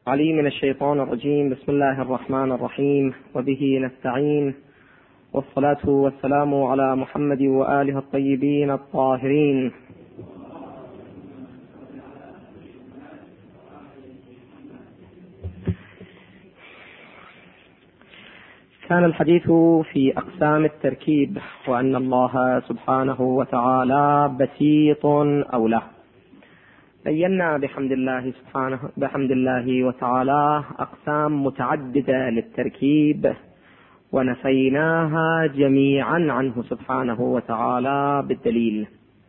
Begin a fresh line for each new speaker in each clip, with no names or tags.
علي من الشيطان الرجيم. بسم الله الرحمن الرحيم، وبه نستعين، والصلاة والسلام على محمد وآله الطيبين الطاهرين. كان الحديث في أقسام التركيب، وأن الله سبحانه وتعالى بسيط أو لا. بينا بحمد الله وتعالى أقسام متعددة للتركيب، ونفيناها جميعا عنه سبحانه وتعالى بالدليل.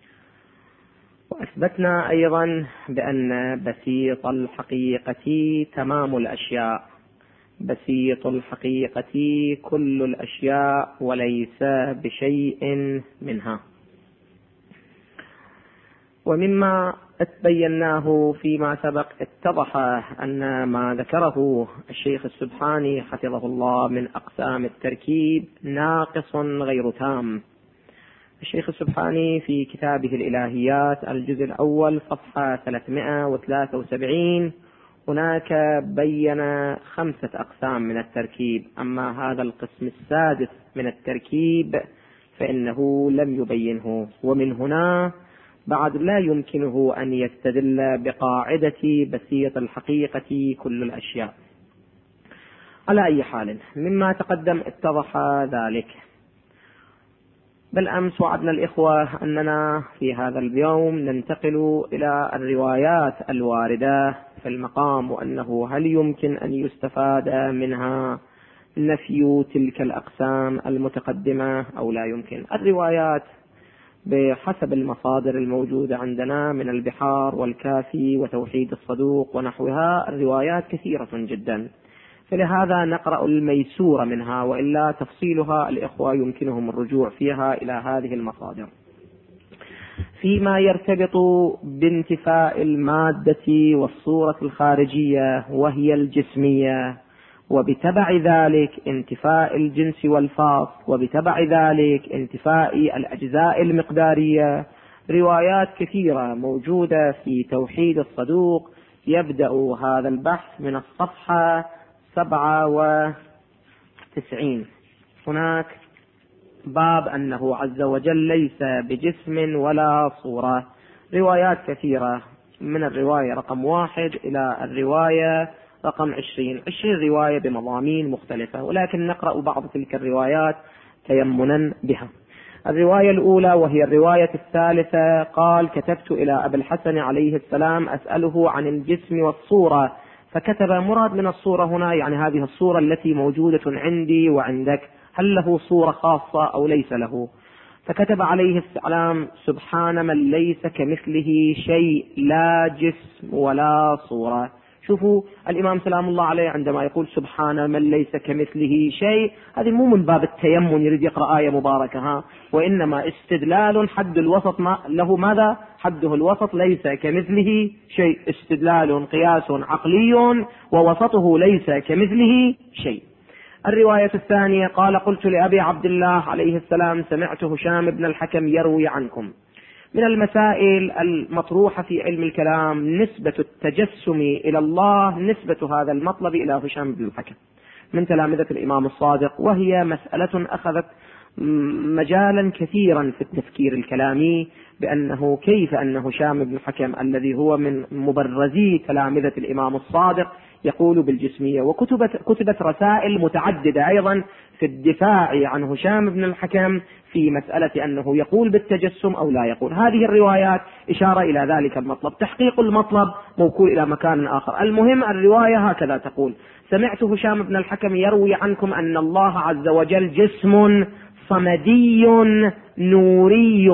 وأثبتنا أيضا بأن بسيط الحقيقة تمام الأشياء، بسيط الحقيقة كل الأشياء وليس بشيء منها. ومما بيناه فيما سبق اتضح أن ما ذكره الشيخ السبحاني حفظه الله من أقسام التركيب ناقص غير تام. الشيخ السبحاني في كتابه الإلهيات الجزء الأول صفحة 373 هناك بين 5 أقسام من التركيب، أما هذا القسم السادس من التركيب فإنه لم يبينه، ومن هنا بعد لا يمكنه أن يستدل بقاعدة بسيط الحقيقة كل الأشياء. على أي حال مما تقدم اتضح ذلك. بالأمس وعدنا الإخوة أننا في هذا اليوم ننتقل إلى الروايات الواردة في المقام، وأنه هل يمكن أن يستفاد منها نفي تلك الأقسام المتقدمة أو لا يمكن. الروايات بحسب المصادر الموجودة عندنا من البحار والكافي وتوحيد الصدوق ونحوها، الروايات كثيرة جدا، فلهذا نقرأ الميسور منها، وإلا تفصيلها الإخوة يمكنهم الرجوع فيها إلى هذه المصادر. فيما يرتبط بانتفاء المادة والصورة الخارجية وهي الجسمية، وبتبع ذلك انتفاء الجنس والفاص، وبتبع ذلك انتفاء الأجزاء المقدارية، روايات كثيرة موجودة في توحيد الصدوق. يبدأ هذا البحث من الصفحة 97. هناك باب أنه عز وجل ليس بجسم ولا صورة، روايات كثيرة من الرواية رقم 1 إلى الرواية رقم 20 رواية بمضامين مختلفة، ولكن نقرأ بعض تلك الروايات تيمنا بها. الرواية الأولى وهي الرواية الثالثة قال: كتبت إلى أبي الحسن عليه السلام أسأله عن الجسم والصورة، فكتب مراد من الصورة هنا يعني هذه الصورة التي موجودة عندي وعندك، هل له صورة خاصة أو ليس له؟ فكتب عليه السلام: سبحان من ليس كمثله شيء، لا جسم ولا صورة. شوفوا الإمام سلام الله عليه عندما يقول سبحان من ليس كمثله شيء، هذه مو من باب التيمم يريد يقرأ آية مباركة، وإنما استدلال حد الوسط له ماذا؟ حده الوسط، ليس كمثله شيء، استدلال قياس عقلي ووسطه ليس كمثله شيء. الرواية الثانية قال: قلت لأبي عبد الله عليه السلام: سمعت هشام بن الحكم يروي عنكم. من المسائل المطروحة في علم الكلام نسبة التجسم إلى الله، نسبة هذا المطلب إلى هشام بن الحكم من تلامذة الإمام الصادق، وهي مسألة أخذت مجالا كثيرا في التفكير الكلامي، بأنه كيف أن هشام بن الحكم الذي هو من مبرزي تلامذة الإمام الصادق يقول بالجسمية، وكتبت رسائل متعددة أيضا في الدفاع عن هشام بن الحكم في مسألة أنه يقول بالتجسم أو لا يقول. هذه الروايات إشارة إلى ذلك المطلب، تحقيق المطلب موكول إلى مكان آخر. المهم الرواية هكذا تقول: سمعت هشام بن الحكم يروي عنكم أن الله عز وجل جسم صمدي نوري.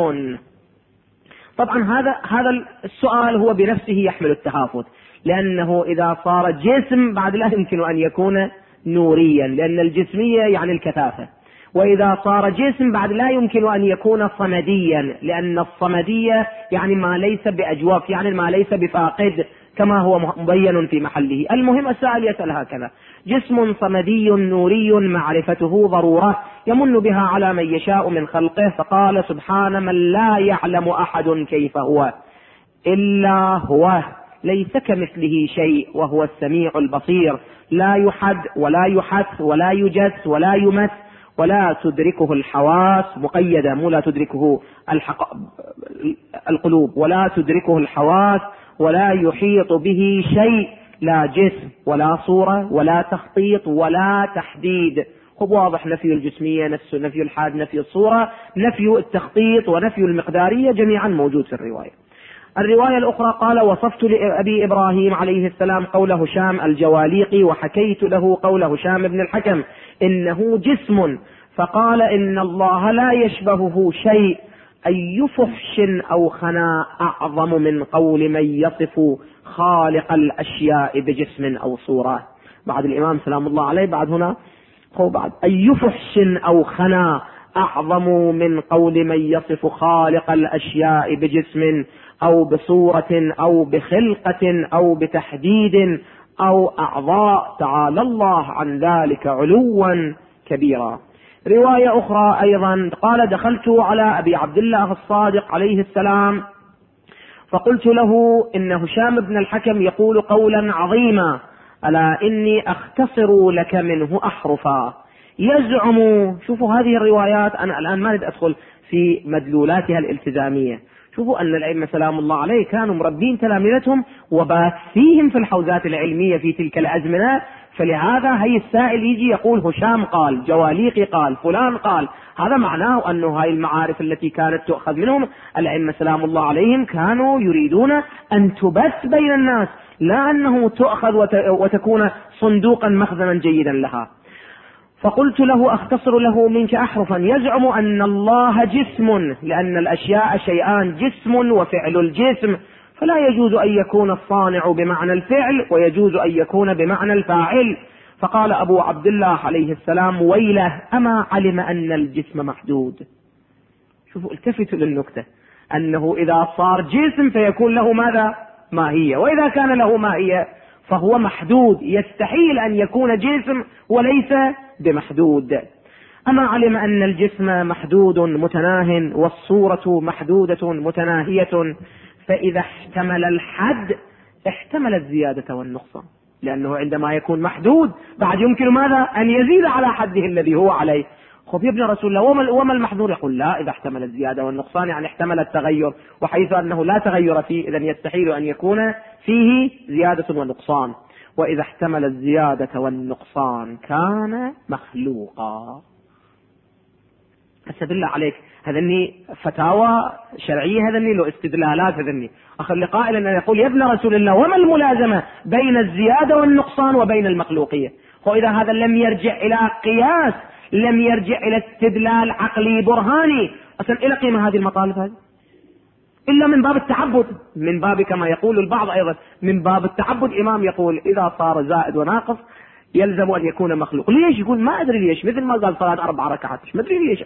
طبعا هذا السؤال هو بنفسه يحمل التهافت، لأنه إذا صار جسم بعد لا يمكن أن يكون نوريا، لأن الجسمية يعني الكثافة، وإذا صار جسم بعد لا يمكن أن يكون صمديا، لأن الصمدية يعني ما ليس بأجواف، يعني ما ليس بفاقد كما هو مبين في محله. المهم السائل يسأل هكذا: جسم صمدي نوري معرفته ضرورة يمن بها على من يشاء من خلقه، فقال: سبحان من لا يعلم أحد كيف هو إلا هو، ليس كمثله شيء وهو السميع البصير، لا يحد ولا يحث ولا يجس ولا يمس، ولا تدركه الحواس مقيدة، مو لا تدركه القلوب، ولا تدركه الحواس، ولا يحيط به شيء، لا جسم ولا صورة ولا تخطيط ولا تحديد. هو واضح، نفي الجسمية، نفي الحاد، نفي الصورة، نفي التخطيط، ونفي المقدارية، جميعا موجود في الرواية. الرواية الأخرى قال: وصفت لأبي إبراهيم عليه السلام قول هشام الجواليقي، وحكيت له قول هشام بن الحكم إنه جسم، فقال: إن الله لا يشبهه شيء، أي فحش أو خناء أعظم من قول من يصف خالق الأشياء بجسم أو صورة. بعد الإمام سلام الله عليه بعد هنا بعد: أي فحش أو خناء أعظم من قول من يصف خالق الأشياء بجسم أو بصورة أو بخلقة أو بتحديد أو أعضاء، تعالى الله عن ذلك علوا كبيرا. رواية أخرى أيضا قال: دخلت على أبي عبد الله الصادق عليه السلام فقلت له: إن هشام بن الحكم يقول قولا عظيما، ألا إني أختصر لك منه أحرفا. يزعم، شوفوا هذه الروايات، أنا الآن ما أريد أدخل في مدلولاتها الالتزامية. شوفوا أن الأئمة سلام الله عليه كانوا مربين تلامذتهم وباثيهم في الحوزات العلمية في تلك الأزمنة، فلهذا هي السائل يجي يقول هشام قال، جواليقي قال، فلان قال، هذا معناه أنه هاي المعارف التي كانت تؤخذ منهم الأئمة سلام الله عليهم كانوا يريدون أن تبث بين الناس، لا أنه تؤخذ وتكون صندوقا مخزنا جيدا لها. فقلت له: أختصر له منك أحرفا. يزعم أن الله جسم، لأن الأشياء شيئان، جسم وفعل الجسم، فلا يجوز أن يكون الصانع بمعنى الفعل، ويجوز أن يكون بمعنى الفاعل. فقال أبو عبد الله عليه السلام: ويله، أما علم أن الجسم محدود. شوفوا، التفتوا للنكتة، أنه إذا صار جسم فيكون له ماذا؟ ماهية، وإذا كان له ماهية فهو محدود، يستحيل أن يكون جسم وليس بمحدود. أما علم أن الجسم محدود متناه، والصورة محدودة متناهية، فإذا احتمل الحد احتمل الزيادة والنقصان، لأنه عندما يكون محدود بعد يمكن ماذا؟ أن يزيد على حده الذي هو عليه. خب يا ابن رسول الله، وما المحظور؟ يقول: لا، إذا احتمل الزيادة والنقصان يعني احتمل التغير، وحيث أنه لا تغير فيه إذن يستحيل أن يكون فيه زيادة ونقصان. وإذا احتمل الزيادة والنقصان كان مخلوقا. هسه بالله عليك، هذني فتاوى شرعية، هذني له استدلالات، هذني أخلي قائلا أن يقول: يا ابن رسول الله، وما الملازمة بين الزيادة والنقصان وبين المخلوقية؟ وإذا هذا لم يرجع إلى قياس، لم يرجع إلى استدلال عقلي برهاني، أصلا إلى قيمة هذه المطالب هذه؟ إلا من باب التعبد، من باب كما يقول البعض أيضا من باب التعبد. إمام يقول: إذا صار زائد وناقص يلزم أن يكون مخلوق. ليش؟ يقول: ما أدري ليش، مثل ما قال صلاة 4 ركعات، ما أدري ليش.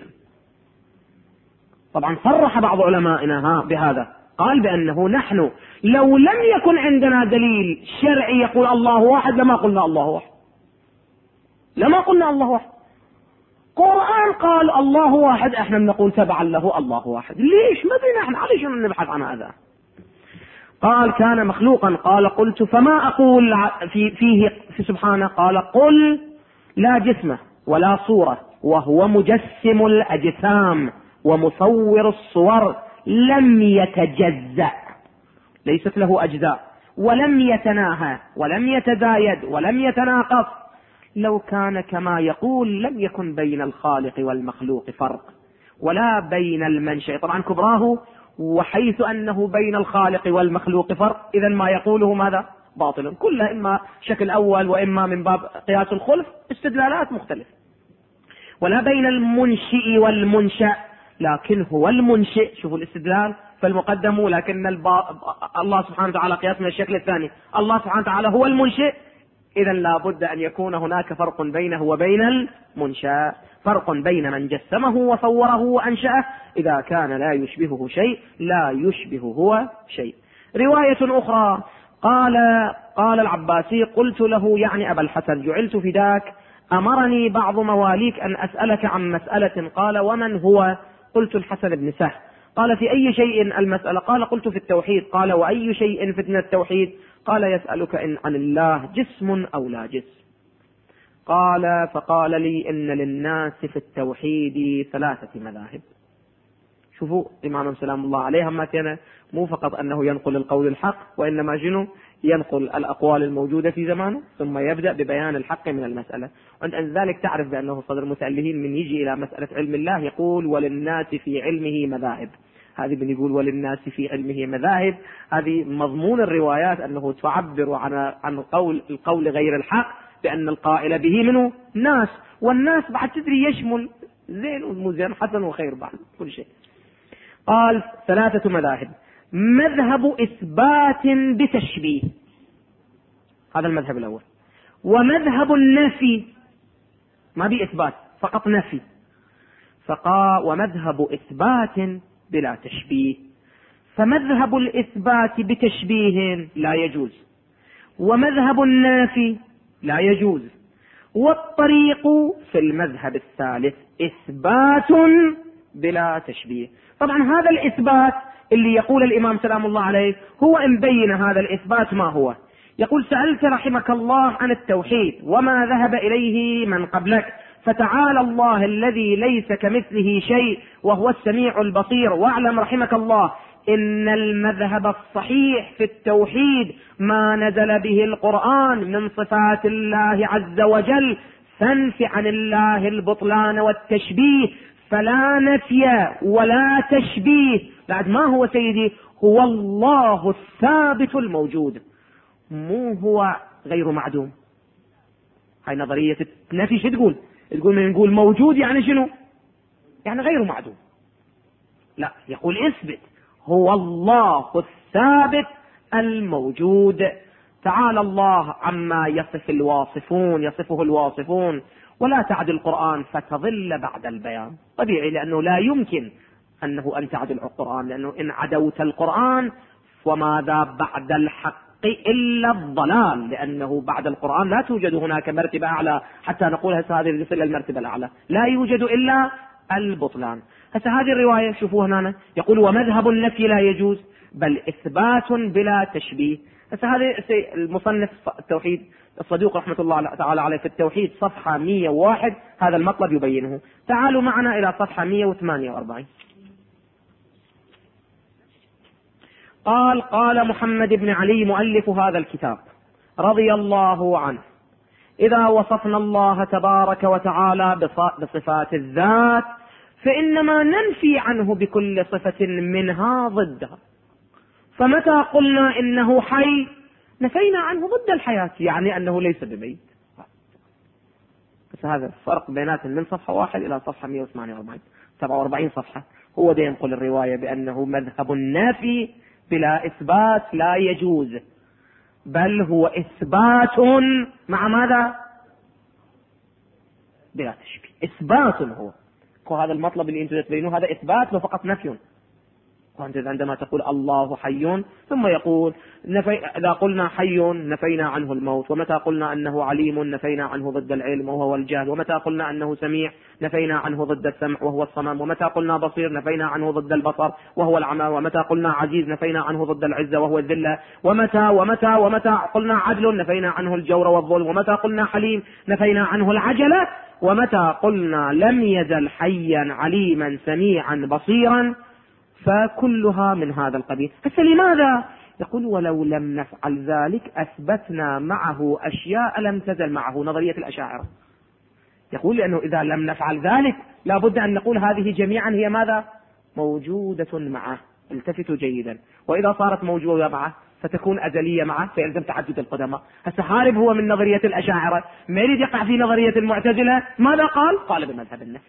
طبعا صرح بعض علمائنا بهذا، قال بأنه نحن لو لم يكن عندنا دليل شرعي يقول الله واحد لما قلنا الله واحد، لما قلنا الله واحد. قرآن قال الله واحد، احنا بنقول تبعا له الله واحد. ليش؟ ما ادري نحن عليش نبحث عن هذا. قال: كان مخلوقا. قال: قلت: فما أقول فيه في سبحانه؟ قال: قل: لا جسم ولا صورة، وهو مجسم الأجسام ومصور الصور، لم يتجزأ، ليست له أجزاء، ولم يتناهى ولم يتزايد ولم يتناقص. لو كان كما يقول لم يكن بين الخالق والمخلوق فرق، ولا بين المنشأ، طبعا كبراه، وحيث أنه بين الخالق والمخلوق فرق، إذا ما يقوله ماذا؟ باطل، كلها إما شكل أول وإما من باب قياس الخلف، استدلالات مختلفة. ولا بين المنشئ والمنشأ، لكن هو المنشئ. شوفوا الاستدلال فالمقدم، لكن الله سبحانه وتعالى قياس من الشكل الثاني، الله سبحانه وتعالى هو المنشئ، إذا لا بد أن يكون هناك فرق بينه وبين المنشأ، فرق بين من جسمه وصوره وأنشأه، إذا كان لا يشبهه شيء لا يشبه هو شيء. رواية أخرى قال العباسي: قلت له، يعني أبا الحسن: جعلت فداك، أمرني بعض مواليك أن أسألك عن مسألة. قال: ومن هو؟ قلت: الحسن بن سهل. قال: في أي شيء المسألة؟ قال: قلت: في التوحيد. قال: وأي شيء فتنة التوحيد؟ قال يسألك إن عن الله جسم أو لا جسم. قال فقال لي إن للناس في التوحيد 3 مذاهب. شوفوا إمام سلام الله عليه ما كان مو فقط أنه ينقل القول الحق، وإنما شنو ينقل الأقوال الموجودة في زمانه ثم يبدأ ببيان الحق من المسألة. وعند ذلك تعرف بأنه صدر المتألهين من يجي إلى مسألة علم الله يقول وللناس في علمه مذاهب. هذه من يقول وللناس في علمه مذاهب، هذه مضمون الروايات أنه تعبر عن القول غير الحق بأن القائل به منه ناس، والناس بعد تدري يشمل زين ومو زين حسن وخير بعد كل شيء. قال 3 مذاهب: مذهب إثبات بتشبيه، هذا المذهب الأول، ومذهب النفي ما بإثبات فقط نفي، ومذهب إثبات بلا تشبيه. فمذهب الإثبات بتشبيه لا يجوز، ومذهب النافي لا يجوز، والطريق في المذهب الثالث إثبات بلا تشبيه. طبعا هذا الإثبات اللي يقول الإمام سلام الله عليه هو إن بين هذا الإثبات ما هو. يقول سألت رحمك الله عن التوحيد وما ذهب إليه من قبلك، فتعالى الله الذي ليس كمثله شيء وهو السميع البصير، واعلم رحمك الله إن المذهب الصحيح في التوحيد ما نزل به القرآن من صفات الله عز وجل، فانف عن الله البطلان والتشبيه، فلا نفي ولا تشبيه. بعد ما هو سيدي؟ هو الله الثابت الموجود، مو هو غير معدوم. هاي نظرية النفي شو تقول؟ تقول من نقول موجود يعني شنو؟ يعني غير معدوم. لا، يقول اثبت هو الله الثابت الموجود. تعالى الله عما يصفه الواصفون، ولا تعد القرآن فتضل بعد البيان. طبيعي، لأنه لا يمكن أن تعدل القرآن، لأنه إن عدوت القرآن وماذا بعد الحق إلا الضلال، لأنه بعد القرآن لا توجد هناك مرتبة أعلى حتى نقول هسه هذه الرسالة المرتبة الأعلى، لا يوجد إلا البطلان. هسه هذه الرواية شوفوا هنا يقول ومذهب النفي لا يجوز بل إثبات بلا تشبيه. هسه هذه المصنف التوحيد الصدوق رحمة الله تعالى عليه في التوحيد صفحة 101 هذا المطلب يبينه. تعالوا معنا إلى صفحة 148. قال محمد بن علي مؤلف هذا الكتاب رضي الله عنه: إذا وصفنا الله تبارك وتعالى بصفات الذات فإنما ننفي عنه بكل صفة منها ضدها. فمتى قلنا إنه حي نفينا عنه ضد الحياة، يعني أنه ليس بميت. بس هذا الفرق بينات من صفحة 1 إلى صفحة 148 47 صفحة. هو ده ينقل الرواية بأنه مذهب النافي بلا إثبات لا يجوز، بل هو إثبات مع ماذا؟ بلا تشبيه. إثبات هو هذا المطلب اللي أنتم تبينوه، هذا إثبات وفقط نفي. وأنت عندما تقول الله حي ثم يقول إذا قلنا حي نفينا عنه الموت، ومتى قلنا أنه عليم نفينا عنه ضد العلم وهو الجهل، ومتى قلنا أنه سميع نفينا عنه ضد السمع وهو الصمم، ومتى قلنا بصير نفينا عنه ضد البصر وهو العمى، ومتى قلنا عزيز نفينا عنه ضد العزة وهو الذلة، ومتى قلنا عدل نفينا عنه الجور والظلم، ومتى قلنا حليم نفينا عنه العجلة، ومتى قلنا لم يزل حيا عليما سميعا بصيرا، فكلها من هذا القبيل. فلماذا؟ يقول ولو لم نفعل ذلك أثبتنا معه أشياء لم تزل معه، نظرية الأشاعرة. يقول لأنه إذا لم نفعل ذلك لابد أن نقول هذه جميعا هي ماذا؟ موجودة معه. التفتوا جيدا، وإذا صارت موجودة معه فتكون أزلية معه فيلزم تعدد القدماء. هارب هو من نظرية الأشاعرة، ما يريد يقع في نظرية المعتزلة. ماذا قال بمذهب النفي.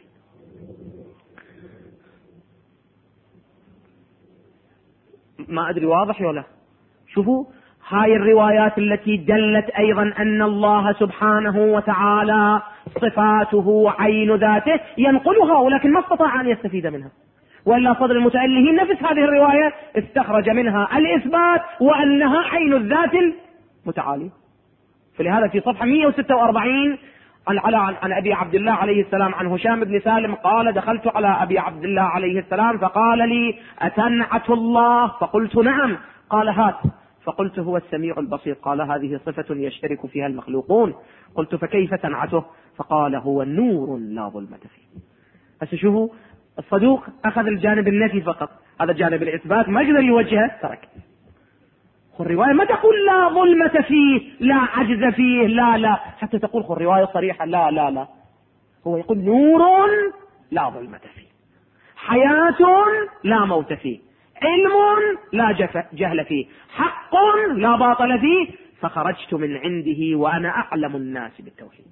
ما أدري واضح ولا؟ شوفوا هاي الروايات التي دلت أيضا أن الله سبحانه وتعالى صفاته عين ذاته ينقلها، ولكن ما استطاع أن يستفيد منها. وإلا صدر المتألهين نفس هذه الرواية استخرج منها الإثبات وأنها عين الذات المتعالي. فلهذا في صفحة 146 عن أبي عبد الله عليه السلام عن هشام بن سالم قال: دخلت على أبي عبد الله عليه السلام فقال لي: أتنعت الله؟ فقلت: نعم. قال: هات. فقلت هو السميع البصير. قال هذه صفة يشترك فيها المخلوقون. قلت فكيف تنعته؟ فقال هو نور لا ظلمة فيه. هسه شوفوا الصدوق أخذ الجانب النفي فقط، هذا الجانب الإثبات ما يقدر يوجهه ترك. الرواية ما تقول لا ظلمة فيه، لا عجز فيه، لا حتى تقول الرواية صريحة لا، هو يقول نور لا ظلمة فيه، حياة لا موت فيه، علم لا جهل فيه، حق لا باطل فيه، فخرجت من عنده وأنا أعلم الناس بالتوحيد.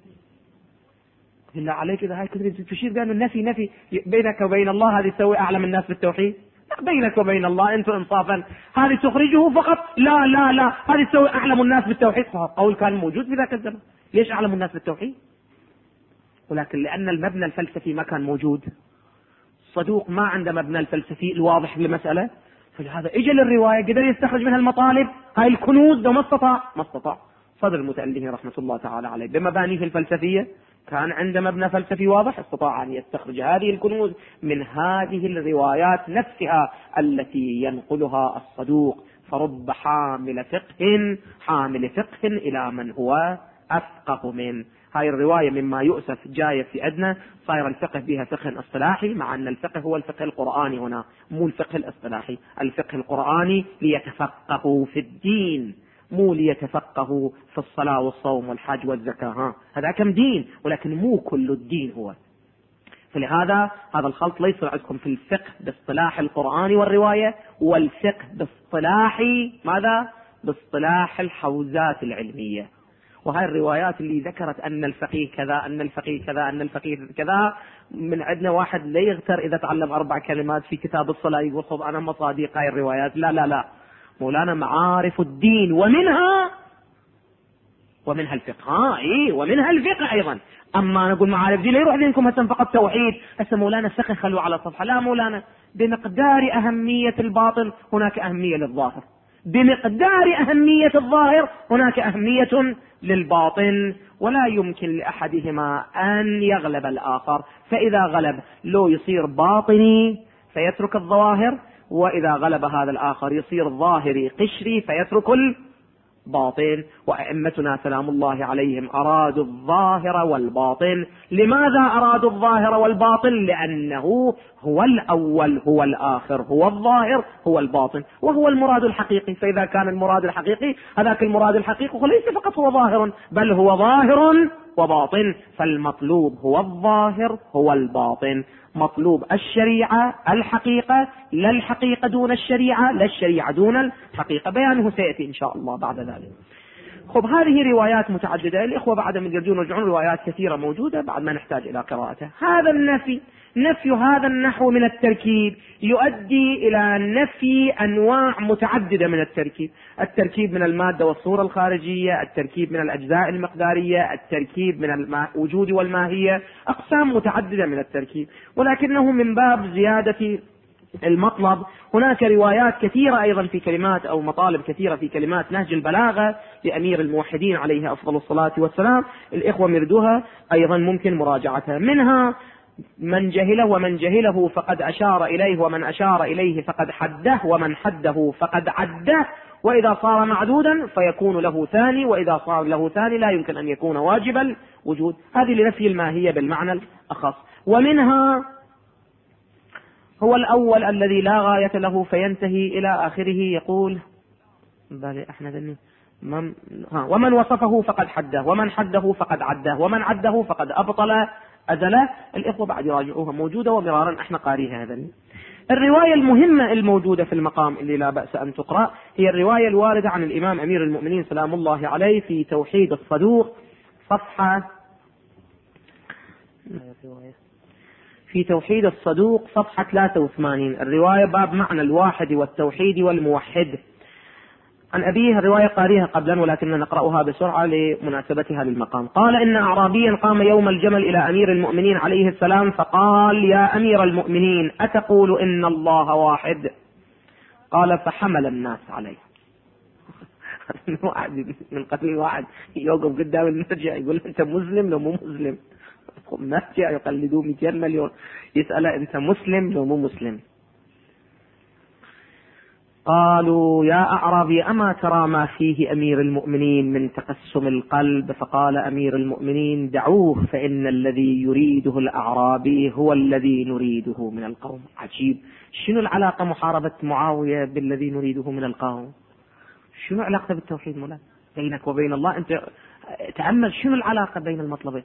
بالله عليك إذا هاي كثير تشير بأن النفي بينك وبين الله، هذه تسوي أعلم الناس بالتوحيد؟ بينك وبين الله أنت إنصافا هذه تخرجه فقط لا هذه تسوي أعلم الناس بالتوحيد. فقول كان موجود في ذاك الزمن، ليش أعلم الناس بالتوحيد؟ ولكن لأن المبنى الفلسفي ما كان موجود، صدوق ما عنده مبنى الفلسفي الواضح للمسألة، فلهذا اجى للرواية قدر يستخرج منها المطالب، هاي الكنوز، لو ما استطاع. صدر المتألف رحمة الله تعالى عليه بمبانيه الفلسفية كان عنده مبنى فلسفي واضح، استطاع أن يستخرج هذه الكنوز من هذه الروايات نفسها التي ينقلها الصدوق. فرب حامل فقه إلى من هو أفقه منه. هاي الرواية مما يؤسف جاية في أدنى، صاير الفقه بها فقه اصطلاحي، مع أن الفقه هو الفقه القرآني هنا، مو الفقه الاصطلاحي. الفقه القرآني ليتفقهوا في الدين، مو ليتفقهوا في الصلاة والصوم والحج والزكاة، هذا كم دين، ولكن مو كل الدين هو. فلهذا هذا الخلط لا يصير عندكم في الفقه باصطلاح القرآن والرواية، والفقه باصطلاح ماذا؟ باصطلاح الحوزات العلمية. وهاي الروايات اللي ذكرت أن الفقيه كذا، أن الفقيه كذا، أن الفقيه كذا، من عندنا واحد لا يغتر إذا تعلم 4 كلمات في كتاب الصلاة يقول خذ أنا مصادق هاي الروايات. لا، مولانا معارف الدين ومنها الفقه، ومنها الفقه أيضا. أما نقول معارف دين لا يروح ذهنكم هسه فقط توحيد، هسه مولانا الفقه خلوا على صفحة. لا مولانا، بمقدار أهمية الباطن هناك أهمية للظاهر، بمقدار أهمية الظاهر هناك أهمية للباطن، ولا يمكن لأحدهما أن يغلب الآخر. فإذا غلب لو يصير باطني فيترك الظواهر، وإذا غلب هذا الآخر يصير ظاهري قشري فيترك الباطن. وأئمتنا سلام الله عليهم أرادوا الظاهر والباطن. لماذا أرادوا الظاهر والباطن؟ لأنه هو الأول هو الآخر، هو الظاهر هو الباطن، وهو المراد الحقيقي. فإذا كان المراد الحقيقي هذاك المراد الحقيقي وليس فقط هو ظاهر، بل هو ظاهر وباطن. فالمطلوب هو الظاهر هو الباطن. مطلوب الشريعة الحقيقة، لا الحقيقة دون الشريعة، لا الشريعة دون الحقيقة. بيانه سيأتي إن شاء الله بعد ذلك. خب هذه روايات متعددة، الإخوة بعد من يرجون يرجعون روايات كثيرة موجودة بعد ما نحتاج إلى قراءتها. هذا نفي هذا النحو من التركيب يؤدي إلى نفي أنواع متعددة من التركيب من المادة والصورة الخارجية، التركيب من الأجزاء المقدارية، التركيب من الوجود والماهية، أقسام متعددة من التركيب. ولكنه من باب زيادة المطلب هناك روايات كثيرة أيضا في كلمات أو مطالب كثيرة في كلمات نهج البلاغة لأمير الموحدين عليه أفضل الصلاة والسلام. الإخوة مردوها أيضا ممكن مراجعتها. منها من جهله ومن جهله فقد أشار إليه، ومن أشار إليه فقد حده، ومن حده فقد عده. وإذا صار معدودا فيكون له ثاني، وإذا صار له ثاني لا يمكن أن يكون واجب الوجود. هذه لنفي الماهية بالمعنى الأخص. ومنها هو الأول الذي لا غاية له فينتهي إلى آخره. يقول ومن وصفه فقد حده، ومن حده فقد عده، ومن عده فقد أبطل أزله. الإخوة بعد يراجعوها موجودة ومرارا احنا قاريها. هذا الرواية المهمة الموجودة في المقام اللي لا بأس أن تقرأ هي الرواية الواردة عن الإمام أمير المؤمنين سلام الله عليه في توحيد الصدوق، في توحيد الصدوق صفحة 83. الرواية باب معنى الواحد والتوحيد والموحد. عن أبيه الرواية قاريها قبلا ولكننا نقرأها بسرعة لمناسبتها للمقام. قال إن أعرابيا قام يوم الجمل إلى أمير المؤمنين عليه السلام فقال يا أمير المؤمنين أتقول إن الله واحد؟ قال فحمل الناس عليه. واحد من قتل واحد يوقف قدام المرجع يقول أنت مسلم لو مو مسلم، مرجع يقلدوه 200 مليون يسأله أنت مسلم لو مو مسلم. قالوا يا أعرابي أما ترى ما فيه أمير المؤمنين من تقسم القلب؟ فقال أمير المؤمنين دعوه فإن الذي يريده الأعرابي هو الذي نريده من القوم. عجيب، شنو العلاقة محاربة معاوية بالذي نريده من القوم؟ شنو علاقة بالتوحيد مولانا بينك وبين الله؟ أنت تأمل شنو العلاقة بين المطلبين.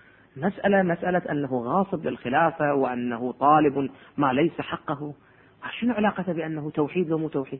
مسألة أنه غاصب للخلافة وأنه طالب ما ليس حقه، شنو علاقته بأنه توحيد ومو توحيد؟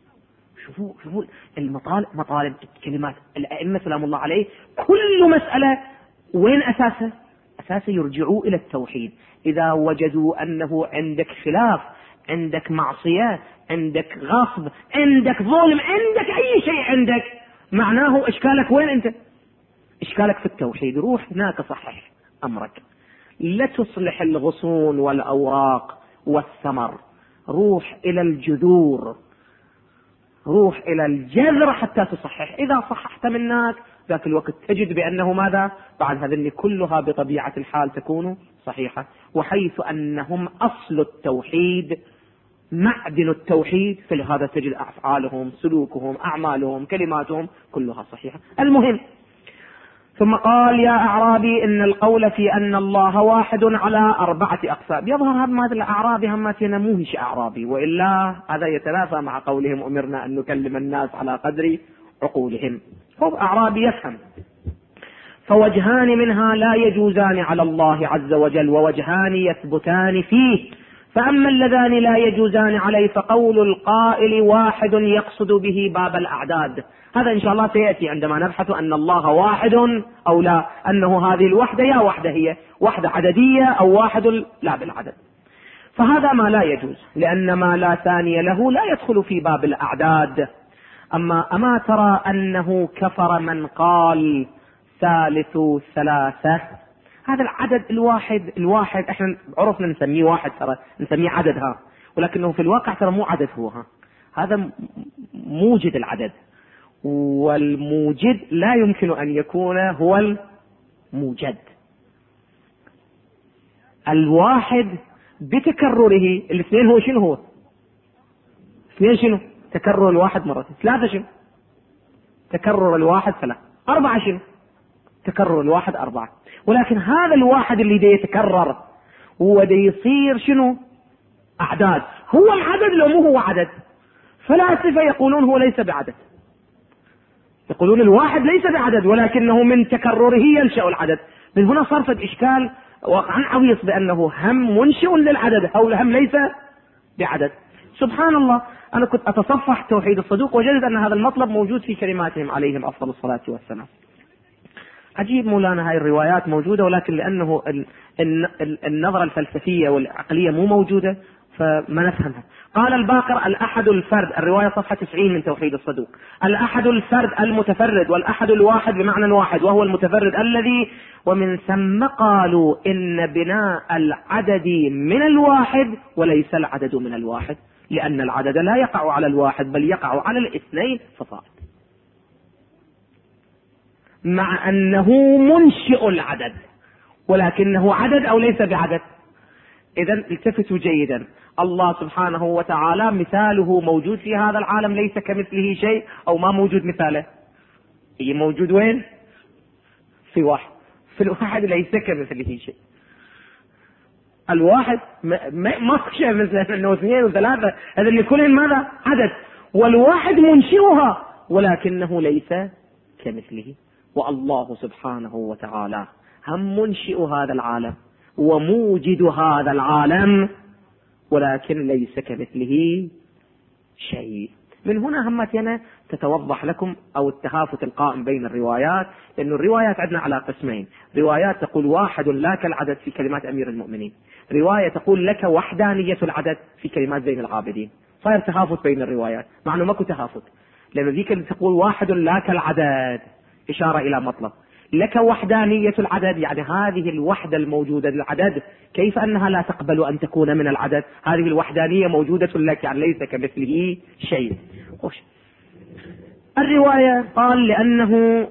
شوفوا مطالب كلمات الأئمة سلام الله عليه، كل مسألة وين أساسها؟ أساسا يرجعوا إلى التوحيد. إذا وجدوا أنه عندك خلاف، عندك معصية، عندك غصب، عندك ظلم، عندك أي شيء عندك، معناه إشكالك وين أنت؟ إشكالك في التوحيد. روح هناك صحح أمرك، لا تصلح الغصون والأوراق والثمر، روح إلى الجذور، روح إلى الجذر حتى تصحح. إذا صححت منك ذاك الوقت تجد بأنه ماذا؟ بعد هذه كلها بطبيعة الحال تكون صحيحة. وحيث أنهم أصل التوحيد، معدن التوحيد، فلهذا تجد أفعالهم، سلوكهم، أعمالهم، كلماتهم كلها صحيحة. المهم، ثم قال يا أعرابي إن القول في أن الله واحد على 4 أقسام. يظهر هذا الأعرابي هماتنا موهش أعرابي، وإلا هذا يتنافى مع قولهم أمرنا أن نكلم الناس على قدر عقولهم. هو أعرابي يفهم. فوجهان منها لا يجوزان على الله عز وجل، ووجهان يثبتان فيه. فأما اللذان لا يجوزان عليه فقول القائل واحد يقصد به باب الأعداد. هذا إن شاء الله سيأتي عندما نبحث أن الله واحد أو لا، أنه هذه الوحدة يا وحدة هي وحدة عددية أو واحد لا بالعدد. فهذا ما لا يجوز، لأن ما لا ثاني له لا يدخل في باب الأعداد. أما ترى أنه كفر من قال ثالث 3؟ هذا العدد الواحد احنا عرفنا نسميه واحد، ترى نسميه عدد ولكنه في الواقع ترى مو عدد، هذا موجد العدد، والموجد لا يمكن أن يكون هو الموجد. الواحد بتكرره، الاثنين هو شنو؟ هو اثنين شنو؟ تكرر الواحد مرتين. 3 شنو؟ تكرر الواحد 3. 4 شنو؟ تكرر الواحد 4. ولكن هذا الواحد اللي دي يتكرر هو دي يصير شنو؟ أعداد. هو العدد لو مو هو عدد؟ فلاسفة يقولون هو ليس بعدد، يقولون الواحد ليس بعدد، ولكنه من تكرره ينشأ العدد. من هنا صار إشكال واقعا عويص بأنه هم منشئ للعدد أو هم ليس بعدد. سبحان الله، أنا كنت أتصفح توحيد الصدوق وجدت أن هذا المطلب موجود في كلماتهم عليهم أفضل الصلاة والسلام. عجيب مولانا، هاي الروايات موجودة، ولكن لأنه النظرة الفلسفية والعقلية مو موجودة فما نفهمها. قال الباقر الأحد الفرد، الرواية صفحة 90 من توحيد الصدوق، الأحد الفرد المتفرد، والأحد الواحد بمعنى واحد وهو المتفرد الذي، ومن ثم قالوا إن بناء العدد من الواحد وليس العدد من الواحد، لأن العدد لا يقع على الواحد بل يقع على الاثنين فصاعد، مع أنه منشئ العدد، ولكنه عدد أو ليس بعدد. إذن التفتوا جيدا، الله سبحانه وتعالى مثاله موجود في هذا العالم، ليس كمثله شيء، أو ما موجود مثاله، هي موجود وين؟ في واحد، في الواحد ليس كمثله شيء. الواحد ما شيء مثل انه 2 و3، هذا اللي كلهم ماذا؟ عدد، والواحد منشئها ولكنه ليس كمثله. والله سبحانه وتعالى هم منشئ هذا العالم وموجد هذا العالم، ولكن ليس كمثله شيء. من هنا همتنا تتوضح لكم أو التهافت القائم بين الروايات، لأن الروايات عندنا على قسمين: روايات تقول واحد لا كالعدد في كلمات أمير المؤمنين، رواية تقول لك وحدانية العدد في كلمات زين العابدين. صار تهافت بين الروايات، مع أنه ماكو تهافت، لأن ذيك تقول واحد لا كالعدد إشارة إلى مطلب، لك وحدانية العدد يعني هذه الوحدة الموجودة للعدد كيف أنها لا تقبل أن تكون من العدد، هذه الوحدانية موجودة لك يعني ليس كمثله شيء. الرواية قال لأنه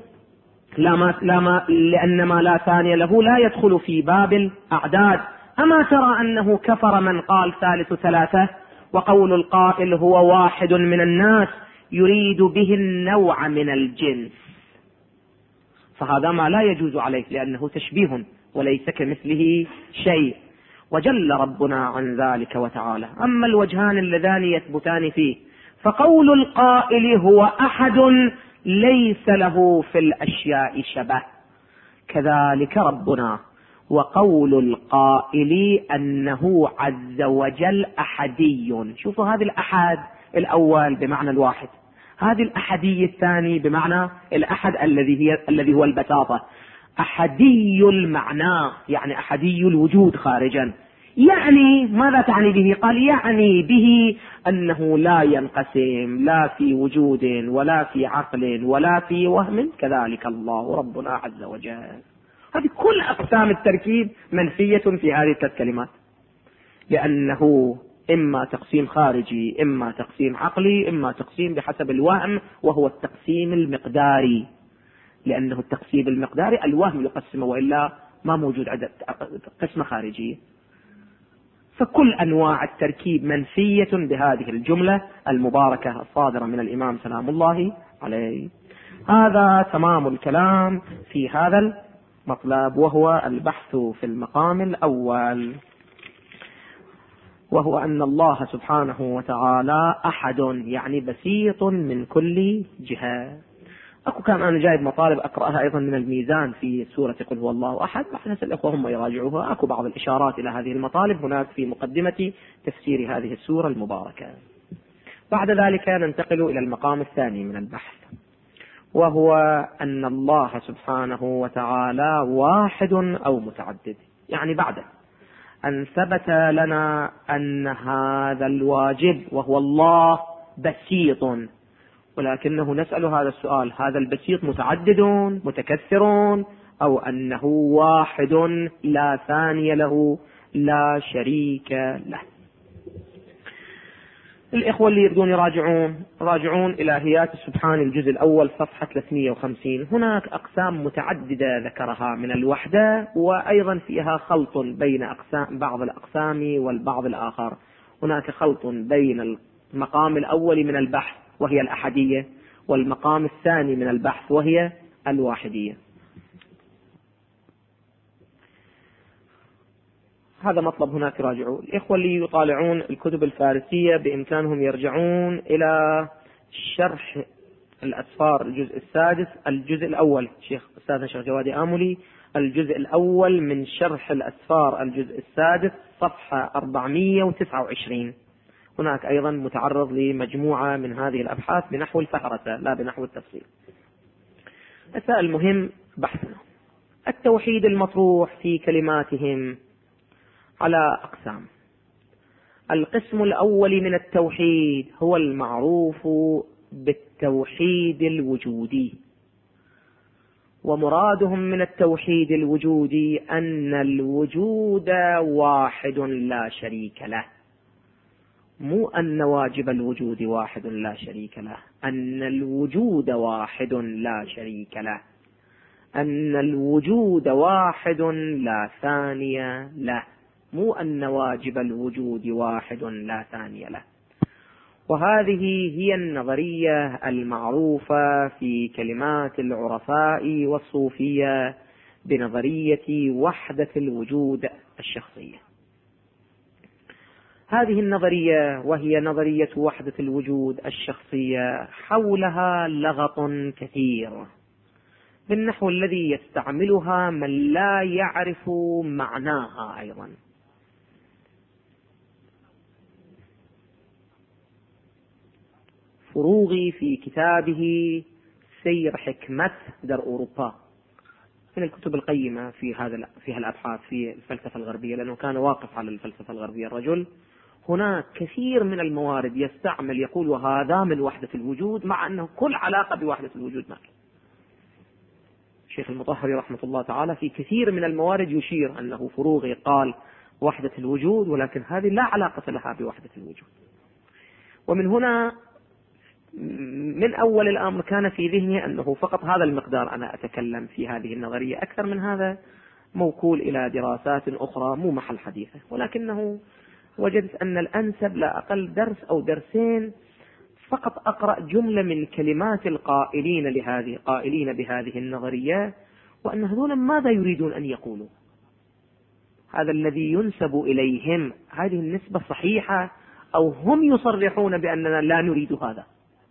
لأن ما لا ثاني له لا يدخل في باب الأعداد. أما ترى أنه كفر من قال 3 3؟ وقول القائل هو واحد من الناس يريد به النوع من الجنس، فهذا ما لا يجوز عليه لأنه تشبيه وليس كمثله شيء، وجل ربنا عن ذلك وتعالى. أما الوجهان اللذان يثبتان فيه، فقول القائل هو أحد ليس له في الأشياء شبه، كذلك ربنا. وقول القائل أنه عز وجل أحدي، شوفوا هذه الأحد الأول بمعنى الواحد، هذه الأحدي الثاني بمعنى الأحد الذي هو البساطة. أحدي المعنى يعني أحدي الوجود خارجا، يعني ماذا تعني به؟ قال يعني به أنه لا ينقسم لا في وجود ولا في عقل ولا في وهم، كذلك الله ربنا عز وجل. هذه كل أقسام التركيب منفية في هذه الثلاث كلمات، لأنه إما تقسيم خارجي، إما تقسيم عقلي، إما تقسيم بحسب الوهم وهو التقسيم المقداري، لأنه التقسيم المقداري الوهم يقسمه وإلا ما موجود عدد قسمة خارجية. فكل أنواع التركيب منفية بهذه الجملة المباركة الصادرة من الإمام سلام الله عليه. هذا تمام الكلام في هذا المطلب، وهو البحث في المقام الأول، وهو أن الله سبحانه وتعالى أحد يعني بسيط من كل جهة. كان أنا جايب مطالب أقرأها أيضا من الميزان في سورة قل هو الله أحد، بحث الأخوة هم يراجعوها. بعض الإشارات إلى هذه المطالب هناك في مقدمة تفسير هذه السورة المباركة. بعد ذلك ننتقل إلى المقام الثاني من البحث، وهو أن الله سبحانه وتعالى واحد أو متعدد، يعني بعد أن ثبت لنا أن هذا الواجب وهو الله بسيط، ولكنه نسأل هذا السؤال: هذا البسيط متعدد متكثر أو أنه واحد لا ثاني له لا شريك له؟ الإخوة اللي يريدون راجعون إلهيات السبحان الجزء الأول صفحة 350. هناك أقسام متعددة ذكرها من الوحدة، وأيضا فيها خلط بين بعض الأقسام والبعض الآخر. هناك خلط بين المقام الأول من البحث وهي الأحدية، والمقام الثاني من البحث وهي الواحدية. هذا مطلب هناك راجعوا. الإخوة اللي يطالعون الكتب الفارسية بإمكانهم يرجعون إلى شرح الأسفار الجزء السادس، الجزء الأول، أستاذنا شيخ جوادي آملي، الجزء الأول من شرح الأسفار الجزء السادس صفحة 429. هناك أيضا متعرض لمجموعة من هذه الأبحاث بنحو الفهرسة لا بنحو التفصيل. المهم بحثنا التوحيد المطروح في كلماتهم على أقسام. القسم الأول من التوحيد هو المعروف بالتوحيد الوجودي، ومرادهم من التوحيد الوجودي أن الوجود واحد لا شريك له، مو أن واجب الوجود واحد لا شريك له، أن الوجود واحد لا شريك له، أن الوجود واحد لا ثاني له، مو أن واجب الوجود واحد لا ثاني له. وهذه هي النظرية المعروفة في كلمات العرفاء والصوفية بنظرية وحدة الوجود الشخصية. هذه النظرية وهي نظرية وحدة الوجود الشخصية حولها لغط كثير بالنحو الذي يستعملها من لا يعرف معناها. أيضا فروغي في كتابه سير حكمة در أوروبا من الكتب القيمة في الأبحاث في الفلسفة الغربية، لأنه كان واقف على الفلسفة الغربية الرجل. هناك كثير من الموارد يستعمل يقول وهذا من وحدة الوجود، مع أنه كل علاقة بوحدة الوجود ما له. الشيخ المطهري رحمة الله تعالى في كثير من الموارد يشير أنه فروغي قال وحدة الوجود، ولكن هذه لا علاقة لها بوحدة الوجود. ومن هنا من أول الأمر كان في ذهني أنه فقط هذا المقدار أنا أتكلم في هذه النظرية، أكثر من هذا موكول إلى دراسات أخرى مو محل حديثة. ولكنه وجدت أن الأنسب لا أقل درس أو درسين فقط أقرأ جملة من كلمات القائلين بهذه النظرية، وأن هذول ماذا يريدون أن يقولوا، هذا الذي ينسب إليهم هذه النسبة صحيحة أو هم يصرحون بأننا لا نريد هذا.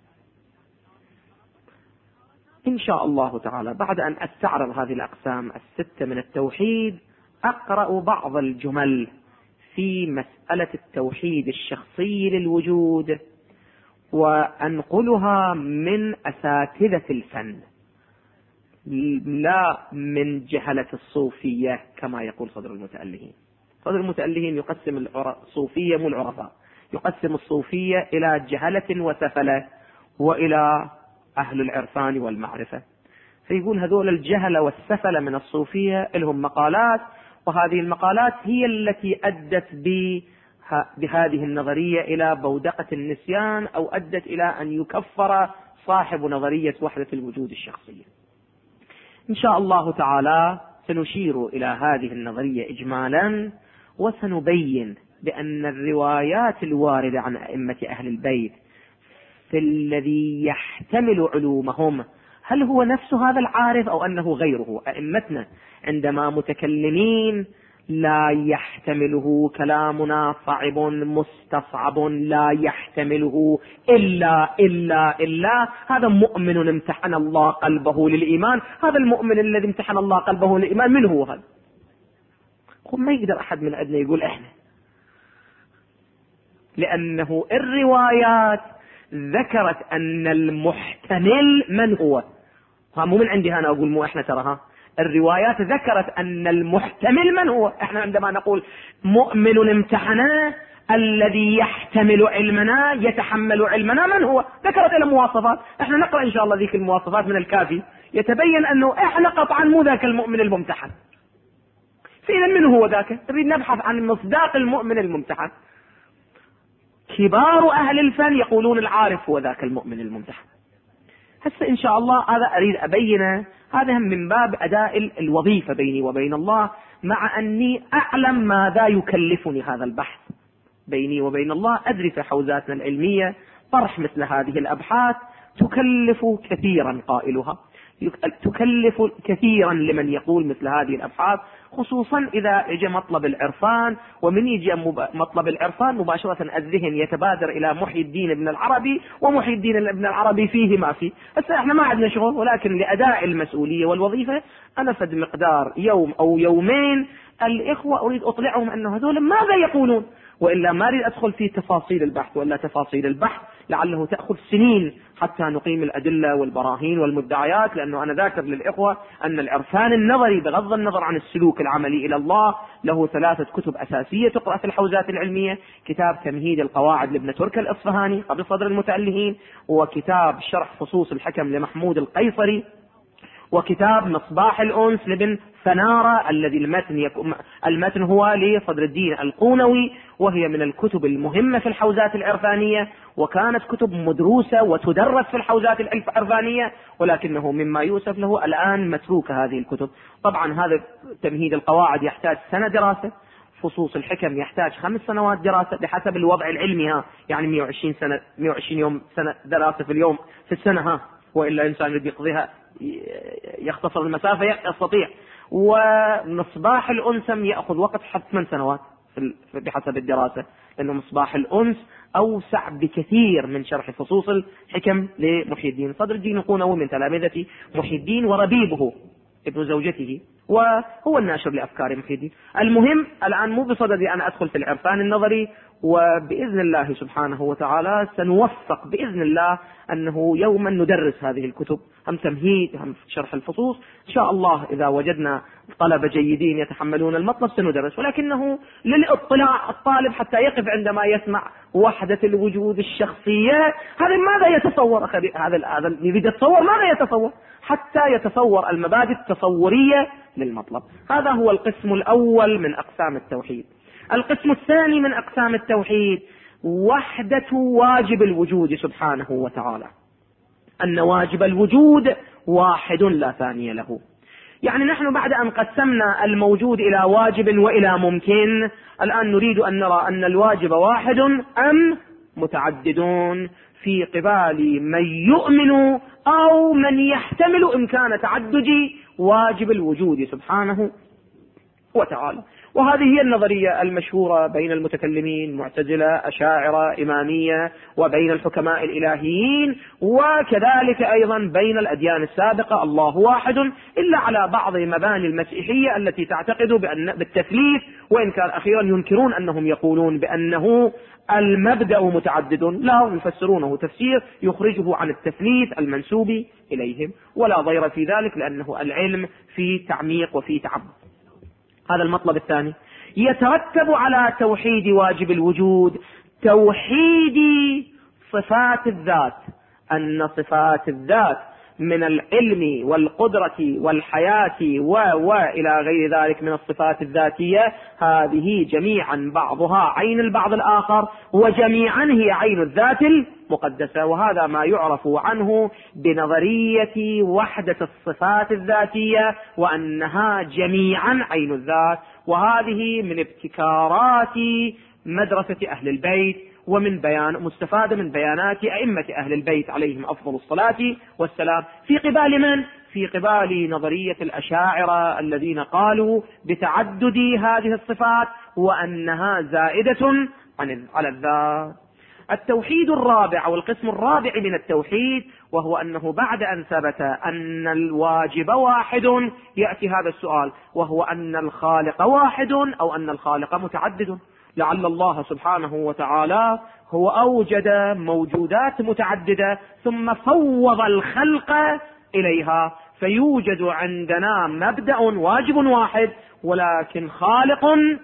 إن شاء الله تعالى بعد أن أستعرض هذه الأقسام الستة من التوحيد أقرأ بعض الجمل في مسألة التوحيد الشخصي للوجود، وأنقلها من أساتذة الفن لا من جهلة الصوفية كما يقول صدر المتألهين. صدر المتألهين يقسم الصوفية مو العرفاء، يقسم الصوفية إلى جهلة وسفلة وإلى أهل العرفان والمعرفة، فيقول هذول الجهلة والسفلة من الصوفية لهم مقالات، وهذه المقالات هي التي أدت بهذه النظرية إلى بودقة النسيان أو أدت إلى أن يكفر صاحب نظرية وحدة الوجود الشخصية. إن شاء الله تعالى سنشير إلى هذه النظرية إجمالا، وسنبين بأن الروايات الواردة عن أئمة أهل البيت في الذي يحتمل علومهم هل هو نفس هذا العارف أو أنه غيره. أئمتنا عندما متكلمين لا يحتمله كلامنا صعب مستصعب، لا يحتمله إلا هذا مؤمن امتحن الله قلبه للإيمان. هذا المؤمن الذي امتحن الله قلبه للإيمان من هو هذا؟ ما يقدر أحد من عندنا يقول إحنا، لأنه الروايات ذكرت أن المحتمل من هو. مو من عندي أنا أقول مو إحنا تراها، الروايات ذكرت أن المحتمل من هو. إحنا عندما نقول مؤمن امتحناه الذي يحتمل علمنا يتحمل علمنا من هو، ذكرت له مواصفات. إحنا نقرأ إن شاء الله ذيك المواصفات من الكافي، يتبين أنه إحنا قطعا مو ذاك المؤمن الممتحن. فإذا من هو ذاك؟ نريد نبحث عن مصداق المؤمن الممتحن. كبار أهل الفن يقولون العارف هو ذاك المؤمن الممتحن. هسه إن شاء الله هذا أريد أبينه، هذا من باب أداء الوظيفة بيني وبين الله، مع أني أعلم ماذا يكلفني هذا البحث بيني وبين الله. أدري في حوزاتنا العلمية طرح مثل هذه الأبحاث تكلف كثيرا قائلها، تكلف كثيرا لمن يقول مثل هذه الأبحاث، خصوصا إذا يجي مطلب العرفان. ومن يجي مطلب العرفان مباشرة الذهن يتبادر إلى محي الدين ابن العربي، ومحي الدين ابن العربي فيه ما فيه. هسه احنا ما عندنا شغل، ولكن لأداء المسؤولية والوظيفة أنا فد مقدار يوم أو يومين الإخوة أريد أطلعهم أنه هذول ماذا يقولون، وإلا ما أريد أدخل في تفاصيل البحث، وإلا تفاصيل البحث لعله تأخذ سنين حتى نقيم الأدلة والبراهين والمدعيات. لأنه أنا ذاكر للإخوة أن العرفان النظري بغض النظر عن السلوك العملي إلى الله له 3 كتب أساسية تقرأ في الحوزات العلمية: كتاب تمهيد القواعد لابن ترك الأصفهاني قبل صدر المتألهين، وكتاب شرح فصوص الحكم لمحمود القيصري، وكتاب مصباح الأنس لابن فنارة الذي المتن هو لصدر الدين القونوي، وهي من الكتب المهمة في الحوزات العرفانية، وكانت كتب مدروسة وتدرس في الحوزات العرفانية، ولكنه مما يوصف له الآن متروك هذه الكتب. طبعا هذا تمهيد القواعد يحتاج سنة دراسة، فصوص الحكم يحتاج 5 سنوات دراسة بحسب الوضع العلمي، يعني 120 يوم سنة دراسة في اليوم في السنة، وإلا إنسان يريد يقضيها يختصر المسافة يستطيع. ومصباح الأنسم يأخذ وقت 8 سنوات بحسب الدراسة، لأنه مصباح الأنس أوسع بكثير من شرح فصوص الحكم لمحي الدين. صدر الدين القونوي من تلامذة محي الدين وربيبه ابن زوجته، وهو الناشر لأفكار محي الدين. المهم الآن مو بصددي أن أدخل في العرفان النظري، وبإذن الله سبحانه وتعالى سنوفق بإذن الله أنه يوما ندرس هذه الكتب، هم تمهيد هم شرح الفصوص. إن شاء الله إذا وجدنا طلبة جيدين يتحملون المطلب سندرس، ولكنه للإطلاع الطالب حتى يقف عندما يسمع وحدة الوجود الشخصية، هذا ماذا يتصور؟ هذا يريد يتصور ماذا يتصور حتى يتصور المبادئ التصورية للمطلب. هذا هو القسم الأول من أقسام التوحيد. القسم الثاني من أقسام التوحيد وحدة واجب الوجود سبحانه وتعالى، أن واجب الوجود واحد لا ثاني له. يعني نحن بعد أن قسمنا الموجود إلى واجب وإلى ممكن، الآن نريد أن نرى أن الواجب واحد أم متعددون في قبال من يؤمن أو من يحتمل إمكان تعدد واجب الوجود سبحانه وتعالى. وهذه هي النظرية المشهورة بين المتكلمين معتزلة أشاعرة إمامية، وبين الحكماء الإلهيين، وكذلك أيضا بين الأديان السابقة. الله واحد، إلا على بعض مباني المسيحية التي تعتقد بالتثليث، وإن كان أخيرا ينكرون أنهم يقولون بأنه المبدأ متعدد، لا، يفسرونه تفسير يخرجه عن التثليث المنسوب إليهم، ولا ضير في ذلك لأنه العلم في تعميق وفي تعمق. هذا المطلب الثاني. يترتب على توحيد واجب الوجود توحيد صفات الذات، أن صفات الذات من العلم والقدرة والحياة وإلى غير ذلك من الصفات الذاتية، هذه جميعا بعضها عين البعض الآخر، وجميعا هي عين الذات المقدسة. وهذا ما يعرف عنه بنظرية وحدة الصفات الذاتية، وأنها جميعا عين الذات. وهذه من ابتكارات مدرسة أهل البيت، ومن مستفادة من بيانات أئمة أهل البيت عليهم أفضل الصلاة والسلام. في قبال من؟ في قبال نظرية الأشاعرة الذين قالوا بتعدد هذه الصفات وأنها زائدة على الذات. التوحيد الرابع أو القسم الرابع من التوحيد، وهو أنه بعد أن ثبت أن الواجب واحد يأتي هذا السؤال، وهو أن الخالق واحد أو أن الخالق متعدد. لعل الله سبحانه وتعالى هو أوجد موجودات متعددة ثم فوض الخلق إليها، فيوجد عندنا مبدأ واجب واحد ولكن خالق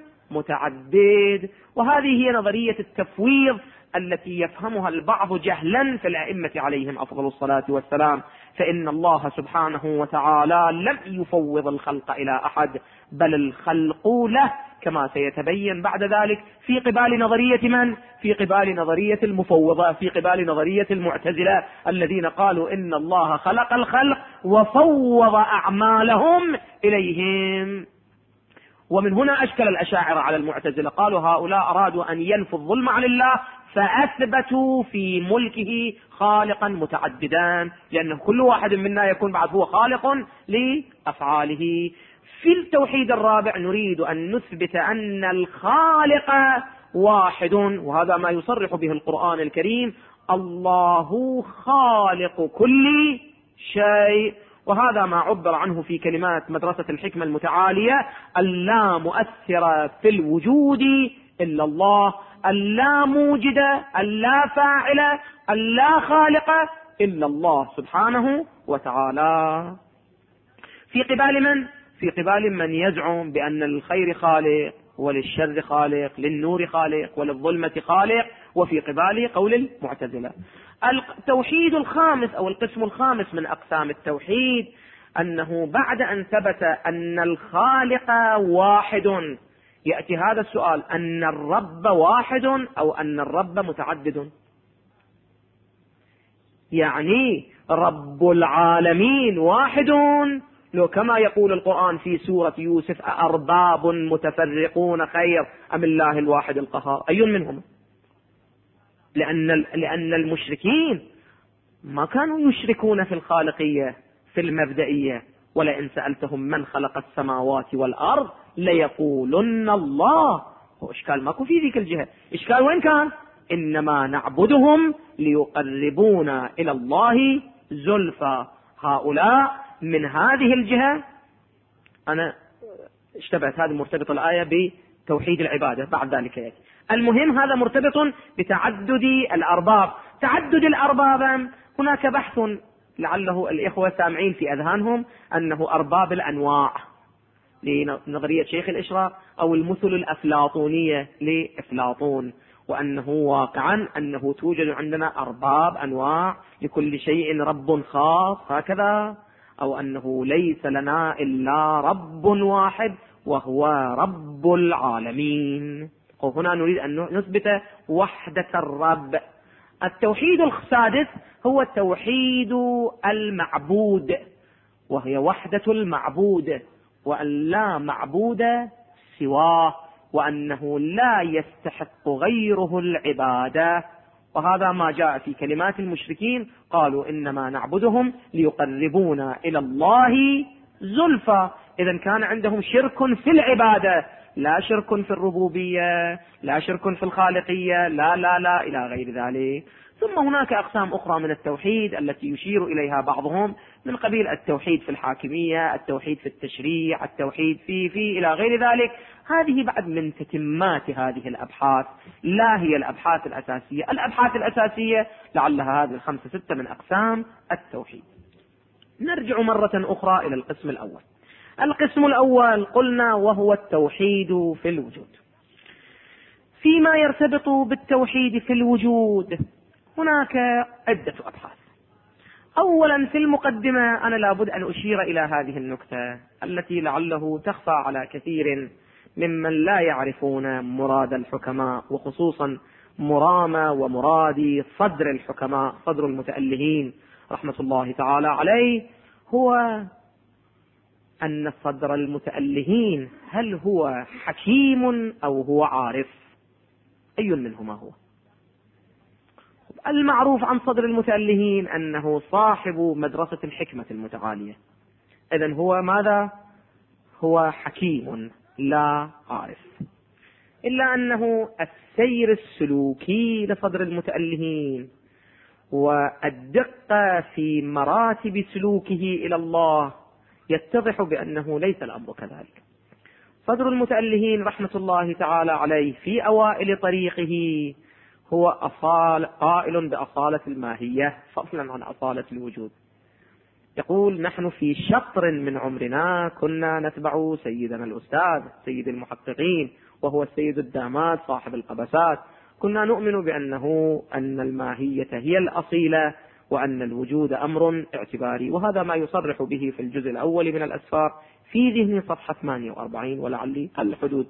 متعدد. وهذه هي نظرية التفويض التي يفهمها البعض جهلا في الأئمة عليهم أفضل الصلاة والسلام، فإن الله سبحانه وتعالى لم يفوض الخلق إلى أحد، بل الخلق له، كما سيتبين بعد ذلك في قبال نظرية من؟ في قبال نظرية المفوضة، في قبال نظرية المعتزلة الذين قالوا إن الله خلق الخلق وفوض أعمالهم إليهم. ومن هنا أشكل الأشاعرة على المعتزلة، قالوا هؤلاء أرادوا أن ينفوا الظلم عن الله فأثبتوا في ملكه خالقا متعددا، لأنه كل واحد منا يكون بعد هو خالق لأفعاله. في التوحيد الرابع نريد أن نثبت أن الخالق واحد، وهذا ما يصرح به القرآن الكريم: الله خالق كل شيء. وهذا ما عبر عنه في كلمات مدرسة الحكمة المتعالية: اللا مؤثر في الوجود إلا الله، اللا موجد، اللا فاعل، اللا خالق إلا الله سبحانه وتعالى. في قبال من؟ في قبال من يزعم بأن للخير خالق وللشر خالق، للنور خالق وللظلمة خالق، وفي قبال قول المعتزلة. التوحيد الخامس أو القسم الخامس من أقسام التوحيد أنه بعد أن ثبت أن الخالق واحد يأتي هذا السؤال: أن الرب واحد أو أن الرب متعدد؟ يعني رب العالمين واحد، لو كما يقول القرآن في سورة يوسف: أأرباب متفرقون خير أم الله الواحد القهار؟ أي منهم؟ لأن المشركين ما كانوا يشركون في الخالقية في المبدئية، ولئن سألتهم من خلق السماوات والأرض ليقولن الله. هو إشكال ماكو في ذيك الجهة، إشكال وين كان؟ إنما نعبدهم ليقربونا إلى الله زلفى. هؤلاء من هذه الجهة أنا اشتبهت، هذه مرتبطة الآية بتوحيد العبادة بعد ذلك يأتي. المهم هذا مرتبط بتعدد الأرباب. تعدد الأرباب هناك بحث لعله الإخوة سامعين في أذهانهم أنه أرباب الأنواع لنظرية شيخ الإشراق، أو المثل الأفلاطونية لأفلاطون، وأنه واقعا أنه توجد عندنا أرباب أنواع لكل شيء رب خاص هكذا، أو أنه ليس لنا إلا رب واحد وهو رب العالمين. وهنا نريد أن نثبت وحدة الرب. التوحيد السادس هو توحيد المعبود، وهي وحدة المعبود، وأن لا معبود سواه، وأنه لا يستحق غيره العبادة. وهذا ما جاء في كلمات المشركين، قالوا إنما نعبدهم ليقربونا إلى الله زلفى. إذن كان عندهم شرك في العبادة، لا شرك في الربوبية، لا شرك في الخالقية، لا لا لا إلى غير ذلك. ثم هناك أقسام أخرى من التوحيد التي يشير إليها بعضهم من قبيل التوحيد في الحاكمية، التوحيد في التشريع، التوحيد في إلى غير ذلك. هذه بعد من تتمات هذه الأبحاث، لا هي الأبحاث الأساسية. الأبحاث الأساسية لعلها هذه 5-6 من أقسام التوحيد. نرجع مرة أخرى إلى القسم الأول. القسم الأول قلنا وهو التوحيد في الوجود. فيما يرتبط بالتوحيد في الوجود هناك عدة أبحاث. أولا في المقدمة أنا لابد أن أشير إلى هذه النكتة التي لعله تخفى على كثير ممن لا يعرفون مراد الحكماء، وخصوصا مرامى ومراد صدر الحكماء، صدر المتألهين رحمة الله تعالى عليه، هو أن صدر المتألهين هل هو حكيم أو هو عارف؟ أي منهما هو؟ المعروف عن صدر المتألهين أنه صاحب مدرسة الحكمة المتعالية. إذن هو ماذا؟ هو حكيم لا عارف. إلا أنه السير السلوكي لصدر المتألهين والدقة في مراتب سلوكه إلى الله يتضح بأنه ليس الأمر كذلك. صدر المتألهين رحمة الله تعالى عليه في أوائل طريقه هو قائل بأصالة الماهية فضلا عن أصالة الوجود. يقول: نحن في شطر من عمرنا كنا نتبع سيدنا الأستاذ سيد المحققين وهو السيد الداماد صاحب القبسات، كنا نؤمن أن الماهية هي الأصيلة وأن الوجود أمر اعتباري. وهذا ما يصرح به في الجزء الأول من الأسفار في ذهني صفحة 48 ولعلي الحدود،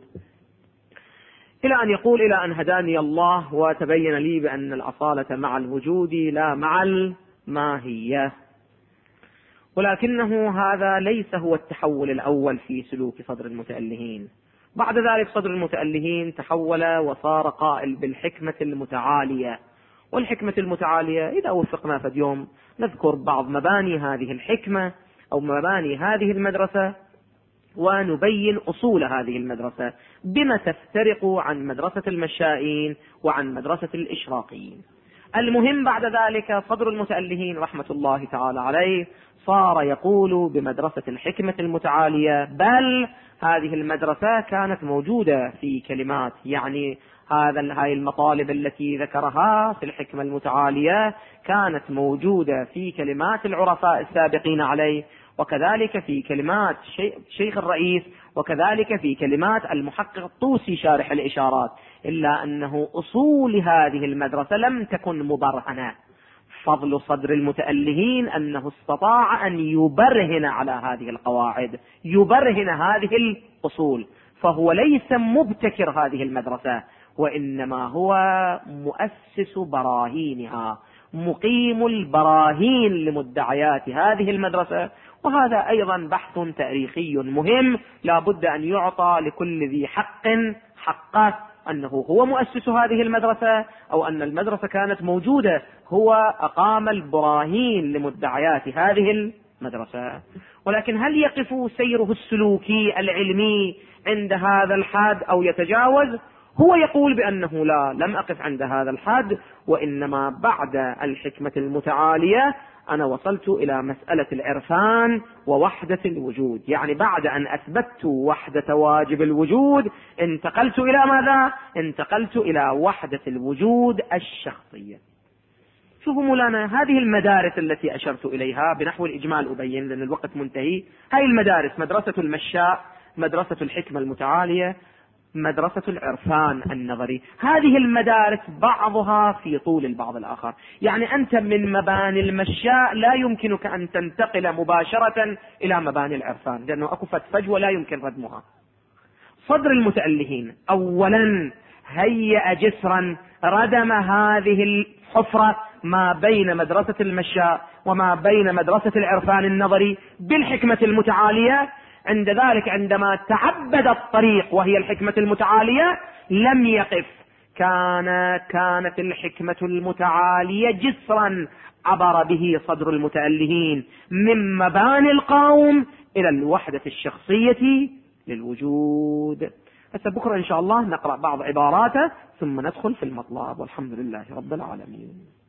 إلى أن يقول: إلى أن هداني الله وتبين لي بأن الأصالة مع الوجود لا مع الماهية. ولكنه هذا ليس هو التحول الأول في سلوك صدر المتألهين. بعد ذلك صدر المتألهين تحول وصار قائل بالحكمة المتعالية. والحكمة المتعالية إذا وفقنا في اليوم نذكر بعض مباني هذه الحكمة أو مباني هذه المدرسة، ونبين أصول هذه المدرسة بما تفترق عن مدرسة المشائين وعن مدرسة الإشراقيين. المهم بعد ذلك صدر المتألهين رحمة الله تعالى عليه صار يقول بمدرسة الحكمة المتعالية، بل هذه المدرسة كانت موجودة في كلمات، يعني هاي المطالب التي ذكرها في الحكمة المتعالية كانت موجودة في كلمات العرفاء السابقين عليه، وكذلك في كلمات شيخ الرئيس، وكذلك في كلمات المحقق الطوسي شارح الإشارات، إلا أنه أصول هذه المدرسة لم تكن مبرهنة. فضل صدر المتألهين أنه استطاع أن يبرهن على هذه القواعد، يبرهن هذه الأصول، فهو ليس مبتكر هذه المدرسة، وإنما هو مؤسس براهينها، مقيم البراهين لمدعيات هذه المدرسة. وهذا أيضا بحث تاريخي مهم لا بد أن يعطى لكل ذي حق حقه، أنه هو مؤسس هذه المدرسة أو أن المدرسة كانت موجودة، هو أقام البراهين لمدعيات هذه المدرسة. ولكن هل يقف سيره السلوكي العلمي عند هذا الحد أو يتجاوز؟ هو يقول بأنه لا، لم أقف عند هذا الحد، وإنما بعد الحكمة المتعالية أنا وصلت إلى مسألة العرفان ووحدة الوجود، يعني بعد أن أثبتت وحدة واجب الوجود انتقلت إلى ماذا؟ انتقلت إلى وحدة الوجود الشخصية. شوفوا مولانا، هذه المدارس التي أشرت إليها بنحو الإجمال أبين لأن الوقت منتهي. هاي المدارس: مدرسة المشاء، مدرسة الحكمة المتعالية، مدرسة العرفان النظري. هذه المدارس بعضها في طول البعض الآخر، يعني أنت من مباني المشاء لا يمكنك أن تنتقل مباشرة إلى مباني العرفان لأنه أكو فجوة لا يمكن ردمها. صدر المتألهين أولا هيأ جسرا ردم هذه الحفرة ما بين مدرسة المشاء وما بين مدرسة العرفان النظري بالحكمة المتعالية. عند ذلك عندما تعبد الطريق وهي الحكمة المتعالية لم يقف، كانت الحكمة المتعالية جسرا عبر به صدر المتألهين من مباني القوم إلى الوحدة الشخصية للوجود. هسه بكرة إن شاء الله نقرأ بعض عباراته ثم ندخل في المطلب، والحمد لله رب العالمين.